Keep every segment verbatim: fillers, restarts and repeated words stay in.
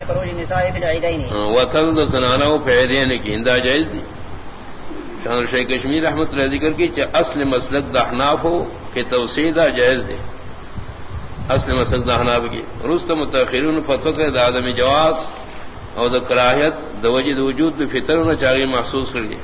خروج النساء في العيدين وتل زنانو فعیدین کی اندا جائز دی. شان شیخ کشمیر رحمۃ اللہ ذکر کی کہ اصل مسلک دا احناف ہو کہ توسیع دا جائز دے. اصل مسلک دا احناف کی رست متأخرون فتوی کے عدم جواز اور دا کراہیت دا وجد وجود فطر نہ چاہیے محسوس کر گئے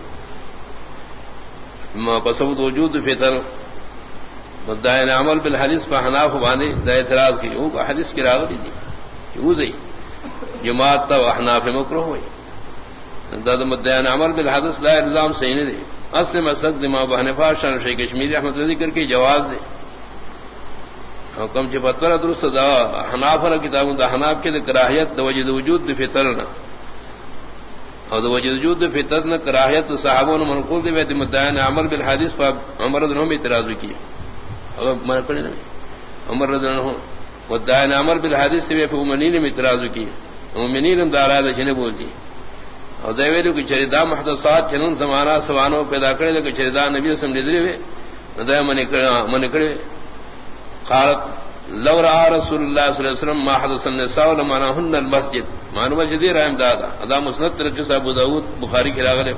پسبت وجود فطر مدعین عمل بالحدیث پر حناف باندھے دا اعتراض کی وہ حدیث کی راغلی دی کہ وہ دی جماعت تا احناف مکروہ ہوئی دا مدعین عمل بالحدیث لا الزام صحیح نہیں دے. اصل مسلک دماغ بحنفا شان شیخ کشمیری احمد رضی کر کے جواز دے حکم چ فتر درست دا حناف را کتاب دا حناف کے کراہیت دا وجد وجود فطر نہ اور دا وجد وجود فطر نہ کراہیت صحابوں نے منقول دے ویت مدعین عمل بالحدیث پر عمر رضی اللہ عنہ اعتراض کی عمر پڑے نا عمر رضی اللہ عنہ مدعین عمل بالحدیث سے مومنین نے اعتراض کی مومنین دارا دا چنے بولتی اور دیویلو کی چریدا محدثات چنون زمانہ سوانو پیدا کرے کہ چریدا نبی صلی اللہ علیہ وسلم دے دے من من کرے قالت لو رأى رسول الله صلی اللہ علیہ وسلم ما حدث النساء لمنعهن المسجد معلومہ جدی رحم دادا ادا مسند ترجمہ ابو داؤد بخاری کی راغلے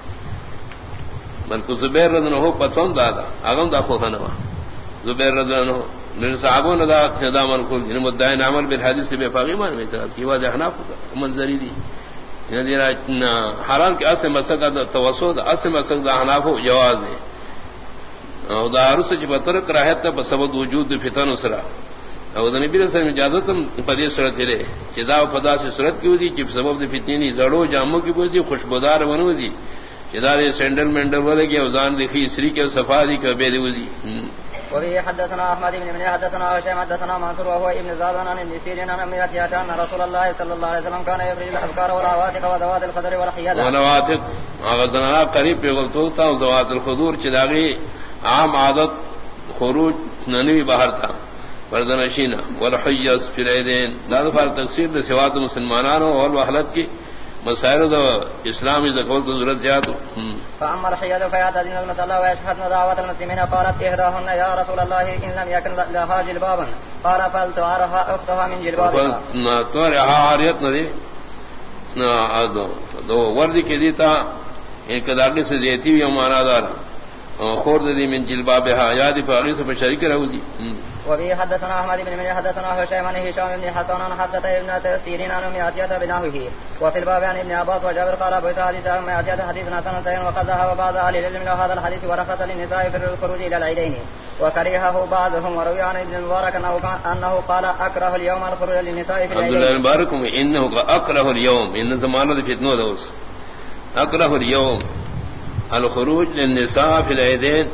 بلکہ زبیر رضی اللہ عنہ پتون دادا اگم دا خو خنوا زبیر رضی اللہ عنہ نے صحابوں نے دا خدا من کو ان مدعین عمل بالحدیث سے بے فقیہ مان میں اعتراض کی واضح حناف منظری دی یعنی حرام کے اصل مسلک کا توسط اصل مسلک دا حناف جواز دے اور دارو سے جبتر کراہت تب سبب وجود فتن اسرا اور نبی رسول میں اجازت پدی صورت ہے جدا و فدا سے صورت کی ہوئی جب سبب فتنی زڑو جاموں کی بوجھی خوشبودار بنو دی جدا دے سینڈل مینڈل والے کی اوزان دیکھی اسری کے صفا دی کہ بے دی. وبه حدثنا احمد بن مني حدثنا هشام حدثنا منصور وهو ابن زادان عن ابن سيرين عن ابي عتية ان رسول الله صلى الله عليه وسلم كان يفرج الافكار والعواتق وذوات الخضر والحيض والعواتق اغزنا قریب بغلطو تا ذوات الخضور چداغي عام عادت خروج ننوی باہر تھا وردنشینا والحیض فی العیدین داد فار تقسیم دے سوات مسلمانانوں اور وحلت کی مسائل دو اسلامی ذکول تو ضرورت زیادہ. فاما الحیض فیعتدین المسلح ویشهدن دعوت المسلمین قالت احداهن یا رسول اللہ ان لم یکن لها جلبابا قال فلتعرها اختها من جلبابها تو رہا عاریت نہ دے دو وردی کے دیتا ان قداقی سے دیتی ہوئی مانا دار خورد دی من جلبابها یادی فاغی سے بشریک رہو دی. وبه حدثنا احمد بن مني حدثنا هشام بن هشام بن حسن عن حدث ابن سيرين عن ام عتية بنحوه وفي الباب عن ابن عباس وجابر قال ابو حديث ام عتية حديث حسن صحيح وقد ذهب بعض اهل العلم الى هذا الحديث ورخص للنساء في الخروج الى العيدين وكرهه بعضهم وروي عن ابن المبارك انه قال اكره اليوم الخروج للنساء في العيدين. عبد الله المبارك انه اكره اليوم ان زمانه فتنه دوس اكره اليوم الخروج للنساء في العيدين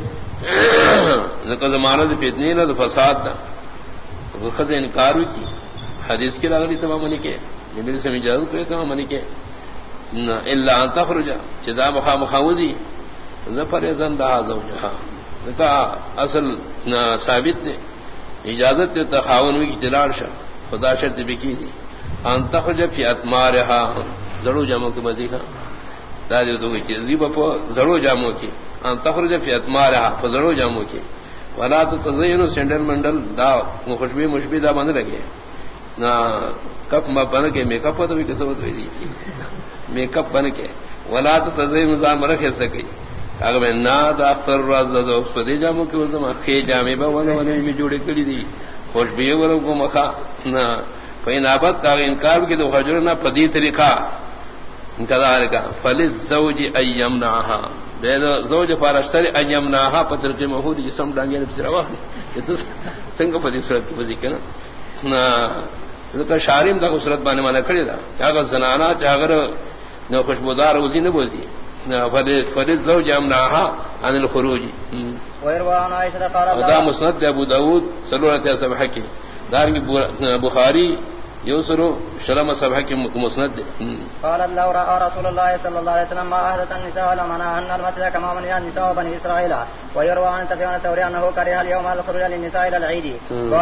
ذکر زمانہ فتنی نہ فساد نہ خز انکار کی حدیث کی راغلی تمام منی کے نبی سے اجازت کرے تمام منی کے الا ان تخرج جدا مخا مخاوزی ظفر زن دا زوجها کا اصل ثابت نے اجازت تخاون کی جلال شاہ خدا شرط بھی کی دی ان تخرج فی اتمارها زڑو جاموں کی مزیحہ دادی تو کی زیب پو زڑو جاموں کی ان تخرج فی اتمارها فزڑو جاموں کی ولا تزین سینڈل منڈل دا خوشبو مشبی دا بند لگے نا کپ ما بن کے میک اپ تو بھی کس وقت ہوئی دی میک اپ بن کے ولا تزین نظام رکھ سکی اگر میں نا دا اختر راز دا فدی جاموں کی وزما خے جامے با ولا ولا میں جوڑے کری دی خوشبو ورو کو مخا نا فین ابد کا انکار کی تو حجر نہ پدی طریقہ کذالک فللزوج ایمنعها بے زوج فارشتر ایمنعها پتر کے مہود جسم ڈانگے نے سروا یہ تو سنگ پدی صورت کی وجہ کنا نا ذکر شارم دا صورت بانے والا کھڑی دا چاغ زنانا چاغر نو خوشبودار وزی نہ بوزی نا فللزوج ایمنعها عن الخروج. ويروى عن عائشة قالت دا مسند ابو داود سلورہ صبح کی دار کی بخاری یوسرو شلم صبح کی مسند. قالت لو رأى رسول الله صلى الله عليه وسلم ما أحدث النساء لمنعهن المسجد كما منع النساء بني إسرائيل. ويروى عن سفيان الثوري أنه كره اليوم الخروج للنساء إلى العيد.